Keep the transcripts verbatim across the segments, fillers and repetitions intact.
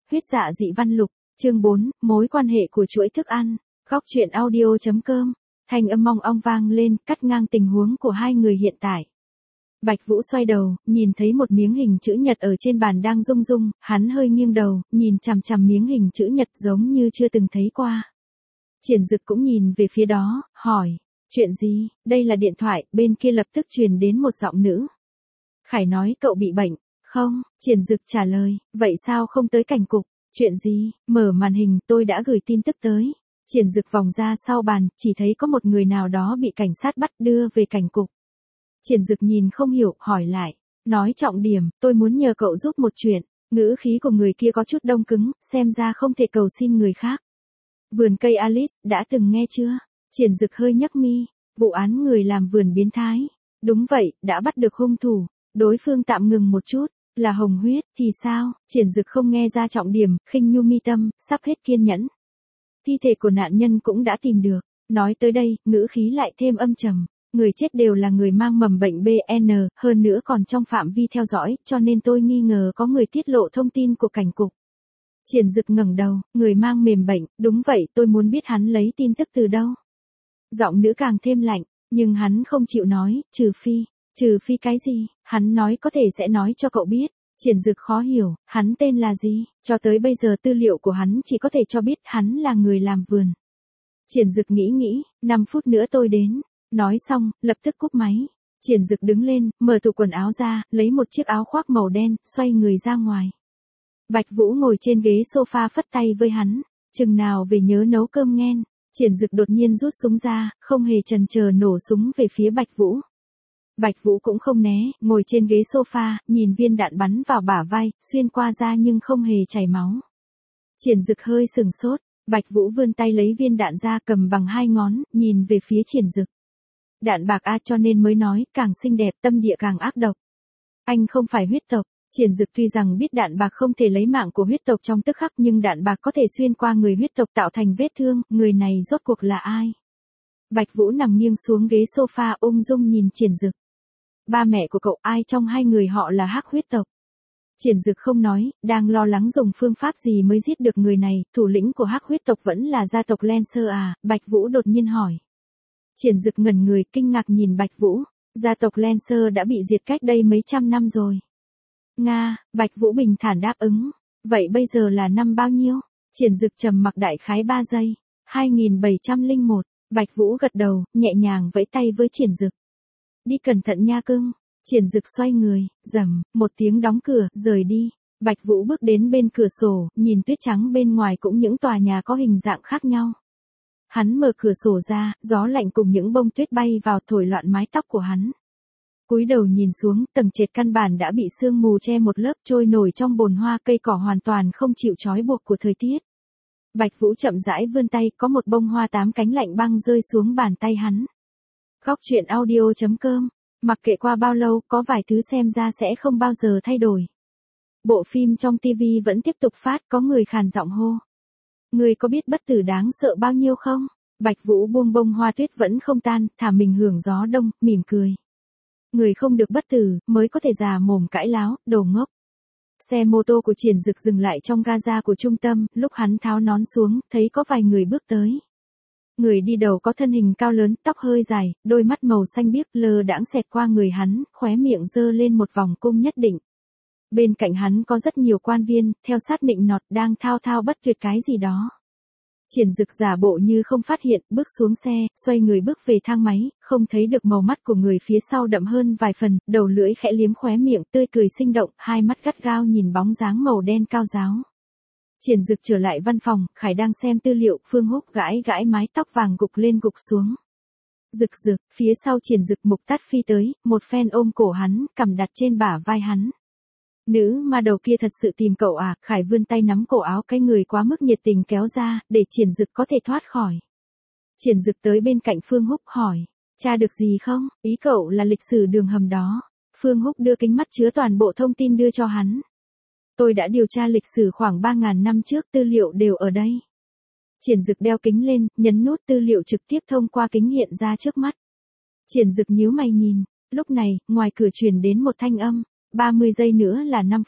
Huyết dạ dị văn lục, chương bốn, mối quan hệ của chuỗi thức ăn. Góc truyện audio.com, thanh âm mong ong vang lên, cắt ngang tình huống của hai người hiện tại. Bạch Vũ xoay đầu, nhìn thấy một miếng hình chữ nhật ở trên bàn đang rung rung, hắn hơi nghiêng đầu, nhìn chằm chằm miếng hình chữ nhật giống như chưa từng thấy qua. Triển Dực cũng nhìn về phía đó, hỏi, chuyện gì? Đây là điện thoại, bên kia lập tức truyền đến một giọng nữ. Khải nói cậu bị bệnh. Không, Triển Dực trả lời, vậy sao không tới cảnh cục? Chuyện gì? Mở màn hình, tôi đã gửi tin tức tới. Triển Dực vòng ra sau bàn, chỉ thấy có một người nào đó bị cảnh sát bắt đưa về cảnh cục. Triển Dực nhìn không hiểu, hỏi lại, nói trọng điểm, tôi muốn nhờ cậu giúp một chuyện. Ngữ khí của người kia có chút đông cứng, xem ra không thể cầu xin người khác. Vườn cây Alice, đã từng nghe chưa? Triển Dực hơi nhấc mi, vụ án người làm vườn biến thái. Đúng vậy, đã bắt được hung thủ. Đối phương tạm ngừng một chút, là Hồng Huyết, thì sao? Triển Dực không nghe ra trọng điểm, khinh nhu mi tâm, sắp hết kiên nhẫn. Thi thể của nạn nhân cũng đã tìm được. Nói tới đây, ngữ khí lại thêm âm trầm. Người chết đều là người mang mầm bệnh B N, hơn nữa còn trong phạm vi theo dõi, cho nên tôi nghi ngờ có người tiết lộ thông tin của cảnh cục. Triển Dực ngẩng đầu, người mang mầm bệnh, đúng vậy, tôi muốn biết hắn lấy tin tức từ đâu. Giọng nữ càng thêm lạnh, nhưng hắn không chịu nói, trừ phi. Trừ phi cái gì? Hắn nói có thể sẽ nói cho cậu biết. Triển Dực khó hiểu, hắn tên là gì? Cho tới bây giờ tư liệu của hắn chỉ có thể cho biết hắn là người làm vườn. Triển Dực nghĩ nghĩ, năm phút nữa tôi đến. Nói xong, lập tức cúp máy. Triển Dực đứng lên, mở tủ quần áo ra, lấy một chiếc áo khoác màu đen, xoay người ra ngoài. Bạch Vũ ngồi trên ghế sofa phất tay với hắn. Chừng nào về nhớ nấu cơm nghen. Triển Dực đột nhiên rút súng ra, không hề chần chờ nổ súng về phía Bạch Vũ. Bạch Vũ cũng không né, ngồi trên ghế sofa, nhìn viên đạn bắn vào bả vai, xuyên qua da nhưng không hề chảy máu. Triển Dực hơi sừng sốt, Bạch Vũ vươn tay lấy viên đạn ra cầm bằng hai ngón, nhìn về phía Triển Dực. Đạn bạc a cho nên mới nói, càng xinh đẹp tâm địa càng ác độc. Anh không phải huyết tộc. Triển Dực tuy rằng biết đạn bạc không thể lấy mạng của huyết tộc trong tức khắc nhưng đạn bạc có thể xuyên qua người huyết tộc tạo thành vết thương, người này rốt cuộc là ai? Bạch Vũ nằm nghiêng xuống ghế sofa ung dung nhìn Triển Dực. Ba mẹ của cậu ai trong hai người họ là hắc huyết tộc? Triển Dực không nói, đang lo lắng dùng phương pháp gì mới giết được người này, thủ lĩnh của hắc huyết tộc vẫn là gia tộc Lancer à, Bạch Vũ đột nhiên hỏi. Triển Dực ngẩn người kinh ngạc nhìn Bạch Vũ, gia tộc Lancer đã bị diệt cách đây mấy trăm năm rồi. Nga, Bạch Vũ bình thản đáp ứng, vậy bây giờ là năm bao nhiêu? Triển Dực trầm mặc đại khái ba giây, hai nghìn bảy trăm lẻ một, Bạch Vũ gật đầu, nhẹ nhàng vẫy tay với Triển Dực. Đi cẩn thận nha cưng. Triển Dực xoay người, rầm, một tiếng đóng cửa, rời đi. Bạch Vũ bước đến bên cửa sổ, nhìn tuyết trắng bên ngoài cũng những tòa nhà có hình dạng khác nhau. Hắn mở cửa sổ ra, gió lạnh cùng những bông tuyết bay vào thổi loạn mái tóc của hắn. Cúi đầu nhìn xuống, tầng trệt căn bản đã bị sương mù che một lớp trôi nổi trong bồn hoa cây cỏ hoàn toàn không chịu trói buộc của thời tiết. Bạch Vũ chậm rãi vươn tay, có một bông hoa tám cánh lạnh băng rơi xuống bàn tay hắn. Góc truyện audio.com, mặc kệ qua bao lâu, có vài thứ xem ra sẽ không bao giờ thay đổi. Bộ phim trong ti vi vẫn tiếp tục phát, có người khàn giọng hô. Người có biết bất tử đáng sợ bao nhiêu không? Bạch Vũ buông bông hoa tuyết vẫn không tan, thả mình hưởng gió đông, mỉm cười. Người không được bất tử, mới có thể già mồm cãi láo, đồ ngốc. Xe mô tô của Triển Dực dừng lại trong gaza của trung tâm, lúc hắn tháo nón xuống, thấy có vài người bước tới. Người đi đầu có thân hình cao lớn, tóc hơi dài, đôi mắt màu xanh biếc lơ đãng xẹt qua người hắn, khóe miệng giơ lên một vòng cung nhất định. Bên cạnh hắn có rất nhiều quan viên, theo sát nịnh nọt đang thao thao bất tuyệt cái gì đó. Triển Dực giả bộ như không phát hiện, bước xuống xe, xoay người bước về thang máy, không thấy được màu mắt của người phía sau đậm hơn vài phần, đầu lưỡi khẽ liếm khóe miệng tươi cười sinh động, hai mắt gắt gao nhìn bóng dáng màu đen cao ráo. Triển Dực trở lại văn phòng, Khải đang xem tư liệu, Phương Húc gãi gãi mái tóc vàng gục lên gục xuống. Dực Dực, phía sau Triển Dực Mục Tát phi tới, một phen ôm cổ hắn, cầm đặt trên bả vai hắn. Nữ ma đầu kia thật sự tìm cậu à? Khải vươn tay nắm cổ áo cái người quá mức nhiệt tình kéo ra, để Triển Dực có thể thoát khỏi. Triển Dực tới bên cạnh Phương Húc hỏi, tra được gì không? Ý cậu là lịch sử đường hầm đó. Phương Húc đưa kính mắt chứa toàn bộ thông tin đưa cho hắn. Tôi đã điều tra lịch sử khoảng ba nghìn năm trước, tư liệu đều ở đây. Triển Dực đeo kính lên, nhấn nút tư liệu trực tiếp thông qua kính hiện ra trước mắt. Triển Dực nhíu mày nhìn, lúc này, ngoài cửa truyền đến một thanh âm, ba mươi giây nữa là năm phút,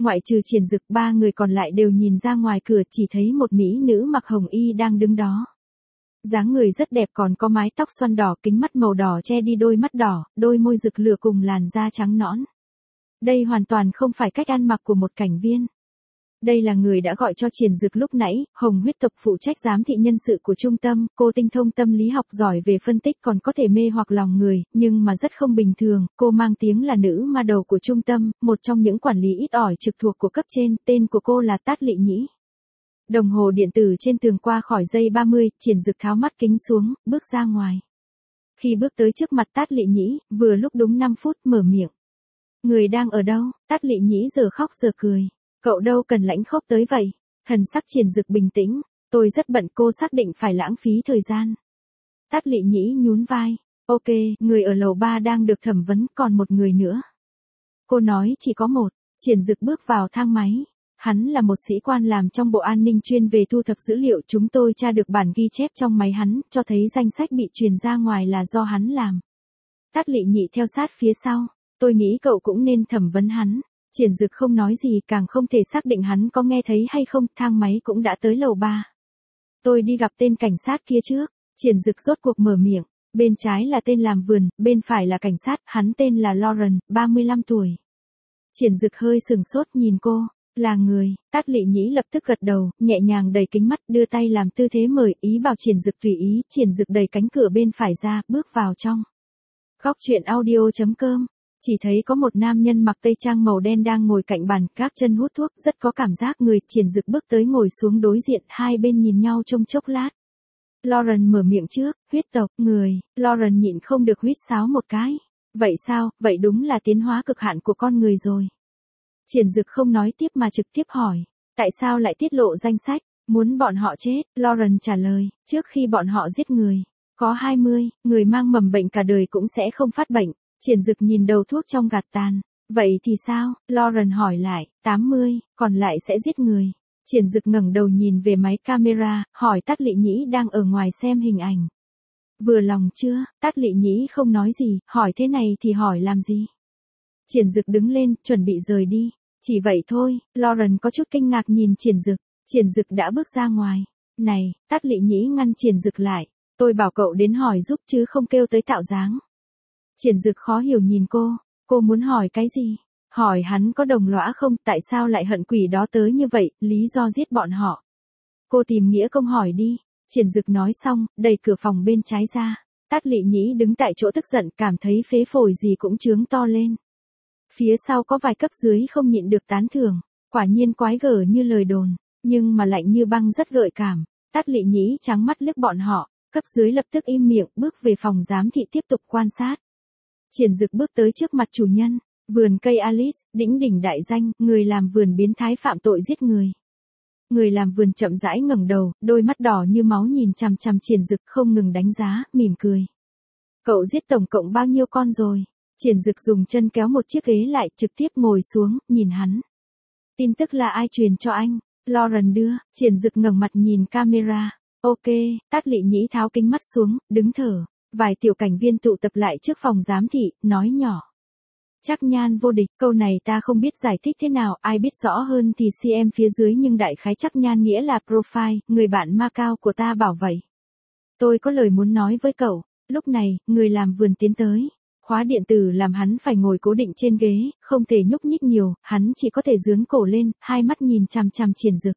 ngoại trừ Triển Dực, ba người còn lại đều nhìn ra ngoài cửa, chỉ thấy một mỹ nữ mặc hồng y đang đứng đó. Dáng người rất đẹp, còn có mái tóc xoăn đỏ, kính mắt màu đỏ che đi đôi mắt đỏ, đôi môi rực lửa cùng làn da trắng nõn. Đây hoàn toàn không phải cách ăn mặc của một cảnh viên. Đây là người đã gọi cho Triển Dực lúc nãy, Hồng huyết tộc phụ trách giám thị nhân sự của trung tâm, cô tinh thông tâm lý học, giỏi về phân tích, còn có thể mê hoặc lòng người, nhưng mà rất không bình thường, cô mang tiếng là nữ ma đầu của trung tâm, một trong những quản lý ít ỏi trực thuộc của cấp trên, tên của cô là Tát Lị Nhĩ. Đồng hồ điện tử trên tường qua khỏi giây ba mươi, Triển Dực tháo mắt kính xuống, bước ra ngoài. Khi bước tới trước mặt Tát Lị Nhĩ, vừa lúc đúng năm phút, mở miệng. Người đang ở đâu? Tát Lị Nhĩ giờ khóc giờ cười. Cậu đâu cần lãnh khốc tới vậy. Thần sắc Triển Dực bình tĩnh. Tôi rất bận, cô xác định phải lãng phí thời gian. Tát Lị Nhĩ nhún vai. Ok, người ở lầu ba đang được thẩm vấn, còn một người nữa. Cô nói chỉ có một. Triển Dực bước vào thang máy. Hắn là một sĩ quan làm trong bộ an ninh chuyên về thu thập dữ liệu, chúng tôi tra được bản ghi chép trong máy hắn, cho thấy danh sách bị truyền ra ngoài là do hắn làm. Tát Lị Nhĩ theo sát phía sau. Tôi nghĩ cậu cũng nên thẩm vấn hắn. Triển Dực không nói gì, càng không thể xác định hắn có nghe thấy hay không, thang máy cũng đã tới lầu ba. Tôi đi gặp tên cảnh sát kia trước. Triển Dực rốt cuộc mở miệng. Bên trái là tên làm vườn, bên phải là cảnh sát, hắn tên là Lauren, ba mươi lăm tuổi. Triển Dực hơi sừng sốt nhìn cô. Là người. Tát Lị Nhĩ lập tức gật đầu, nhẹ nhàng đẩy kính mắt, đưa tay làm tư thế mời, ý bảo Triển Dực tùy ý. Triển Dực đẩy cánh cửa bên phải ra, bước vào trong. Góc truyện audio chấm com. Chỉ thấy có một nam nhân mặc tây trang màu đen đang ngồi cạnh bàn, các chân hút thuốc, rất có cảm giác người. Triển Dực bước tới ngồi xuống đối diện, hai bên nhìn nhau trong chốc lát. Lauren mở miệng trước. Huyết tộc, người. Lauren nhịn không được huýt sáo một cái. Vậy sao, vậy đúng là tiến hóa cực hạn của con người rồi. Triển Dực không nói tiếp mà trực tiếp hỏi. Tại sao lại tiết lộ danh sách? Muốn bọn họ chết. Lauren trả lời. Trước khi bọn họ giết người. Có hai mươi, người mang mầm bệnh cả đời cũng sẽ không phát bệnh. Triển Dực nhìn đầu thuốc trong gạt tàn. Vậy thì sao? Lauren hỏi lại. tám mươi, còn lại sẽ giết người. Triển Dực ngẩng đầu nhìn về máy camera, hỏi Tát Lị Nhĩ đang ở ngoài xem hình ảnh. Vừa lòng chưa? Tát Lị Nhĩ không nói gì, hỏi thế này thì hỏi làm gì? Triển Dực đứng lên, chuẩn bị rời đi. Chỉ vậy thôi. Lauren có chút kinh ngạc nhìn Triển Dực. Triển Dực đã bước ra ngoài. Này, Tát Lị Nhĩ ngăn Triển Dực lại. Tôi bảo cậu đến hỏi giúp chứ không kêu tới tạo dáng. Triển Dực khó hiểu nhìn cô. Cô muốn hỏi cái gì? Hỏi hắn có đồng lõa không, tại sao lại hận quỷ đó tới như vậy, lý do giết bọn họ. Cô tìm nghĩa công hỏi đi. Triển Dực nói xong, đẩy cửa phòng bên trái ra. Tát Lị Nhĩ đứng tại chỗ tức giận, cảm thấy phế phổi gì cũng trướng to lên. Phía sau có vài cấp dưới không nhịn được tán thưởng. Quả nhiên quái gở như lời đồn, nhưng mà lạnh như băng rất gợi cảm. Tát Lị Nhĩ trắng mắt liếc bọn họ, cấp dưới lập tức im miệng, bước về phòng giám thị tiếp tục quan sát. Triển Dực bước tới trước mặt chủ nhân. Vườn cây Alice, đỉnh đỉnh đại danh, người làm vườn biến thái phạm tội giết người. Người làm vườn chậm rãi ngẩng đầu, đôi mắt đỏ như máu nhìn chằm chằm Triển Dực, không ngừng đánh giá, mỉm cười. Cậu giết tổng cộng bao nhiêu con rồi? Triển Dực dùng chân kéo một chiếc ghế lại, trực tiếp ngồi xuống, nhìn hắn. Tin tức là ai truyền cho anh? Lauren đưa. Triển Dực ngẩng mặt nhìn camera. Ok. Tát Lị Nhĩ tháo kính mắt xuống, đứng thở. Vài tiểu cảnh viên tụ tập lại trước phòng giám thị, nói nhỏ. Trắc Nhan vô địch, câu này ta không biết giải thích thế nào, ai biết rõ hơn thì xê em phía dưới, nhưng đại khái Trắc Nhan nghĩa là profile, người bạn Macau của ta bảo vậy. Tôi có lời muốn nói với cậu. Lúc này, người làm vườn tiến tới. Khóa điện tử làm hắn phải ngồi cố định trên ghế, không thể nhúc nhích nhiều, hắn chỉ có thể giương cổ lên, hai mắt nhìn chằm chằm Triển Dực.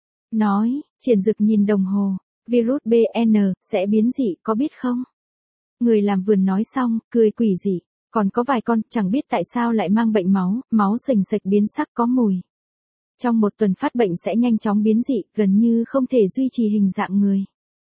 Nói. Triển Dực nhìn đồng hồ. Virus bê en sẽ biến dị, có biết không? Người làm vườn nói xong, cười quỷ dị. Còn có vài con, chẳng biết tại sao lại mang bệnh máu, máu sình sạch biến sắc có mùi. Trong một tuần phát bệnh sẽ nhanh chóng biến dị, gần như không thể duy trì hình dạng người.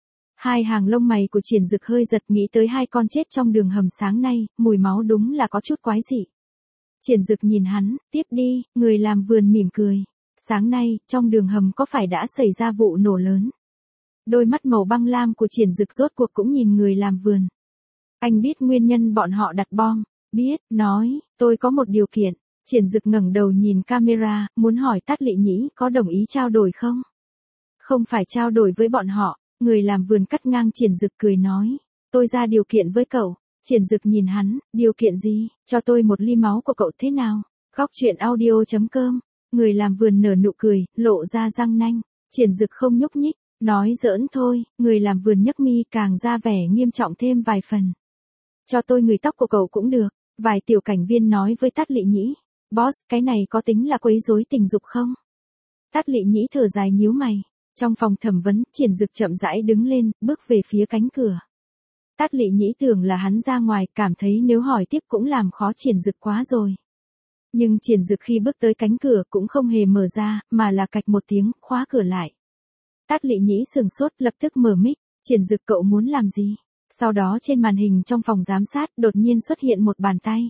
Hai hàng lông mày của Triển Dực hơi giật, nghĩ tới hai con chết trong đường hầm sáng nay, mùi máu đúng là có chút quái dị. Triển Dực nhìn hắn, tiếp đi, người làm vườn mỉm cười. Sáng nay, trong đường hầm có phải đã xảy ra vụ nổ lớn? Đôi mắt màu băng lam của Triển Dực rốt cuộc cũng nhìn người làm vườn. Anh biết nguyên nhân bọn họ đặt bom. Biết, nói, tôi có một điều kiện. Triển Dực ngẩng đầu nhìn camera, muốn hỏi Tát Lị Nhĩ có đồng ý trao đổi không? Không phải trao đổi với bọn họ. Người làm vườn cắt ngang Triển Dực cười nói. Tôi ra điều kiện với cậu. Triển Dực nhìn hắn, điều kiện gì? Cho tôi một ly máu của cậu thế nào? Góc truyện audio chấm com Người làm vườn nở nụ cười, lộ ra răng nanh. Triển Dực không nhúc nhích, nói giỡn thôi, người làm vườn nhấc mi càng ra vẻ nghiêm trọng thêm vài phần. Cho tôi người tóc của cậu cũng được, vài tiểu cảnh viên nói với Tát Lị Nhĩ. Boss, cái này có tính là quấy rối tình dục không? Tát Lị Nhĩ thở dài nhíu mày. Trong phòng thẩm vấn, Triển Dực chậm rãi đứng lên, bước về phía cánh cửa. Tát Lị Nhĩ tưởng là hắn ra ngoài, cảm thấy nếu hỏi tiếp cũng làm khó Triển Dực quá rồi. Nhưng Triển Dực khi bước tới cánh cửa cũng không hề mở ra, mà là cạch một tiếng, khóa cửa lại. Tát Lị Nhĩ sừng sốt, lập tức mở mic. Triển Dực, cậu muốn làm gì? Sau đó trên màn hình trong phòng giám sát đột nhiên xuất hiện một bàn tay.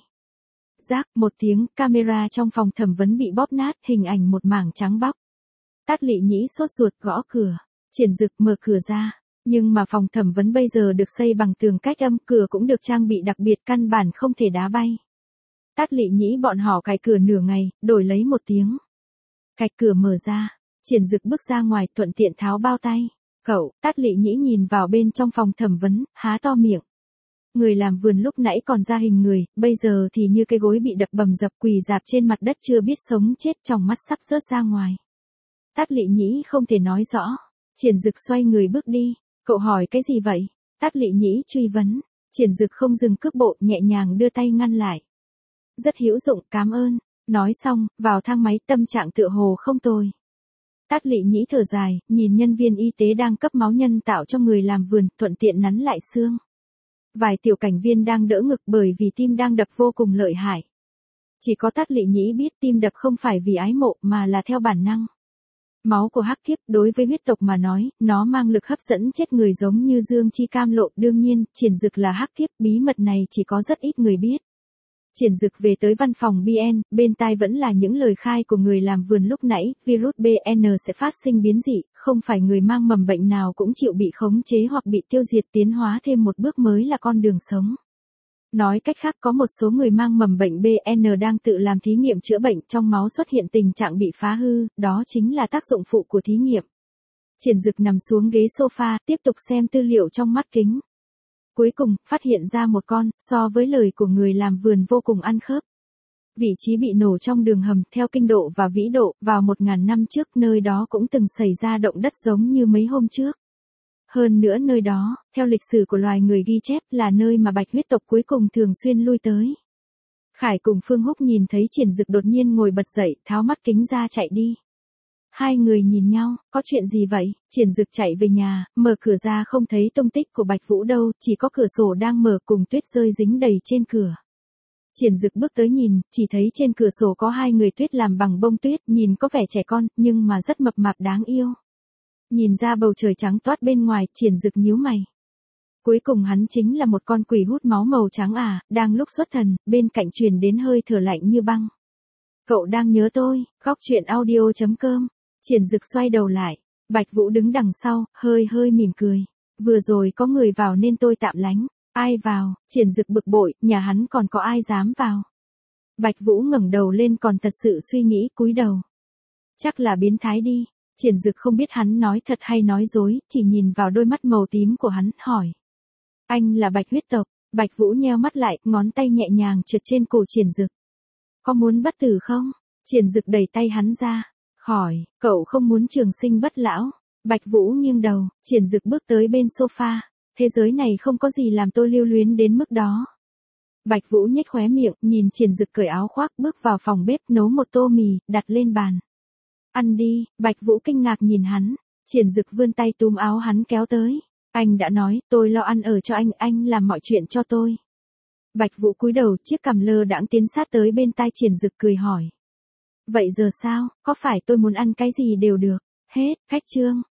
Rác một tiếng, camera trong phòng thẩm vấn bị bóp nát, hình ảnh một mảng trắng bóc. Tát Lị Nhĩ sốt ruột gõ cửa. Triển Dực mở cửa ra. Nhưng mà phòng thẩm vấn bây giờ được xây bằng tường cách âm, cửa cũng được trang bị đặc biệt, căn bản không thể đá bay. Tát Lị Nhĩ bọn họ cài cửa nửa ngày, đổi lấy một tiếng. Cạch cửa mở ra. Triển Dực bước ra ngoài, thuận tiện tháo bao tay. Cậu, Tát Lị Nhĩ nhìn vào bên trong phòng thẩm vấn, há to miệng. Người làm vườn lúc nãy còn ra hình người, bây giờ thì như cái gối bị đập bầm dập, quỳ rạp trên mặt đất chưa biết sống chết, trong mắt sắp rớt ra ngoài. Tát Lị Nhĩ không thể nói rõ. Triển Dực xoay người bước đi. Cậu hỏi cái gì vậy? Tát Lị Nhĩ truy vấn. Triển Dực không dừng cước bộ, nhẹ nhàng đưa tay ngăn lại. Rất hữu dụng, cảm ơn. Nói xong, vào thang máy, tâm trạng tựa hồ không tồi. Tát Lị Nhĩ thở dài, nhìn nhân viên y tế đang cấp máu nhân tạo cho người làm vườn, thuận tiện nắn lại xương. Vài tiểu cảnh viên đang đỡ ngực bởi vì tim đang đập vô cùng lợi hại. Chỉ có Tát Lị Nhĩ biết tim đập không phải vì ái mộ mà là theo bản năng. Máu của hắc kiếp đối với huyết tộc mà nói, nó mang lực hấp dẫn chết người giống như dương chi cam lộ. Đương nhiên, Triển Dực là hắc kiếp, bí mật này chỉ có rất ít người biết. Triển Dực về tới văn phòng bê en, bên tai vẫn là những lời khai của người làm vườn lúc nãy, virus bê en sẽ phát sinh biến dị, không phải người mang mầm bệnh nào cũng chịu bị khống chế hoặc bị tiêu diệt, tiến hóa thêm một bước mới là con đường sống. Nói cách khác, có một số người mang mầm bệnh bê en đang tự làm thí nghiệm chữa bệnh, trong máu xuất hiện tình trạng bị phá hư, đó chính là tác dụng phụ của thí nghiệm. Triển Dực nằm xuống ghế sofa, tiếp tục xem tư liệu trong mắt kính. Cuối cùng, phát hiện ra một con, so với lời của người làm vườn vô cùng ăn khớp. Vị trí bị nổ trong đường hầm, theo kinh độ và vĩ độ, vào một nghìn năm trước, nơi đó cũng từng xảy ra động đất giống như mấy hôm trước. Hơn nữa nơi đó, theo lịch sử của loài người ghi chép, là nơi mà bạch huyết tộc cuối cùng thường xuyên lui tới. Khải cùng Phương Húc nhìn thấy Triển Dực đột nhiên ngồi bật dậy, tháo mắt kính ra chạy đi. Hai người nhìn nhau, có chuyện gì vậy? Triển Dực chạy về nhà, mở cửa ra không thấy tung tích của Bạch Vũ đâu, chỉ có cửa sổ đang mở cùng tuyết rơi dính đầy trên cửa. Triển Dực bước tới nhìn, chỉ thấy trên cửa sổ có hai người tuyết làm bằng bông tuyết, nhìn có vẻ trẻ con, nhưng mà rất mập mạp đáng yêu. Nhìn ra bầu trời trắng toát bên ngoài, Triển Dực nhíu mày. Cuối cùng hắn chính là một con quỷ hút máu màu trắng à, đang lúc xuất thần, bên cạnh truyền đến hơi thở lạnh như băng. Cậu đang nhớ tôi, góc truyện audio chấm com. Triển Dực xoay đầu lại, Bạch Vũ đứng đằng sau, hơi hơi mỉm cười. Vừa rồi có người vào nên tôi tạm lánh. Ai vào? Triển Dực bực bội, nhà hắn còn có ai dám vào? Bạch Vũ ngẩng đầu lên còn thật sự suy nghĩ, cúi đầu. Chắc là biến thái đi. Triển Dực không biết hắn nói thật hay nói dối, chỉ nhìn vào đôi mắt màu tím của hắn, hỏi. Anh là Bạch huyết tộc. Bạch Vũ nheo mắt lại, ngón tay nhẹ nhàng trượt trên cổ Triển Dực. Có muốn bất tử không? Triển Dực đẩy tay hắn ra. Hỏi, cậu không muốn trường sinh bất lão? Bạch Vũ nghiêng đầu, Triển Dực bước tới bên sofa. Thế giới này không có gì làm tôi lưu luyến đến mức đó. Bạch Vũ nhếch khóe miệng, nhìn Triển Dực cởi áo khoác, bước vào phòng bếp nấu một tô mì, đặt lên bàn. Ăn đi. Bạch Vũ kinh ngạc nhìn hắn. Triển Dực vươn tay túm áo hắn kéo tới. Anh đã nói, tôi lo ăn ở cho anh, anh làm mọi chuyện cho tôi. Bạch Vũ cúi đầu, chiếc cằm lơ đãng tiến sát tới bên tai Triển Dực cười hỏi. Vậy giờ sao, có phải tôi muốn ăn cái gì đều được? Hết, khách chương.